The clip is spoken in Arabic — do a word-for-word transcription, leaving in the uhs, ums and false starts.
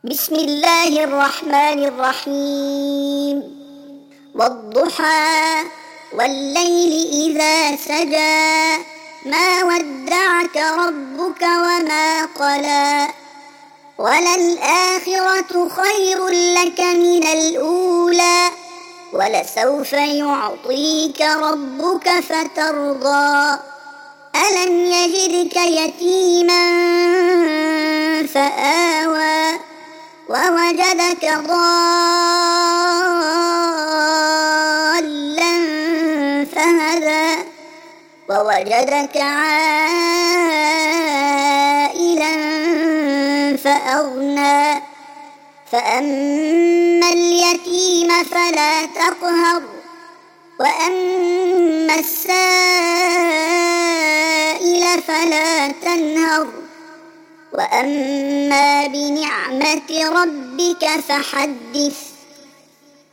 بسم الله الرحمن الرحيم والضحى والليل إذا سجى ما ودعك ربك وما قلى وللآخرة خير لك من الأولى ولسوف يعطيك ربك فترضى ألم يجدك يتيما فآوى ووجدك ضالا فهدى ووجدك عائلا فأغنى فأما اليتيم فلا تقهر وأما السائل فلا تنهر وأما بنعمة ربك فحدث.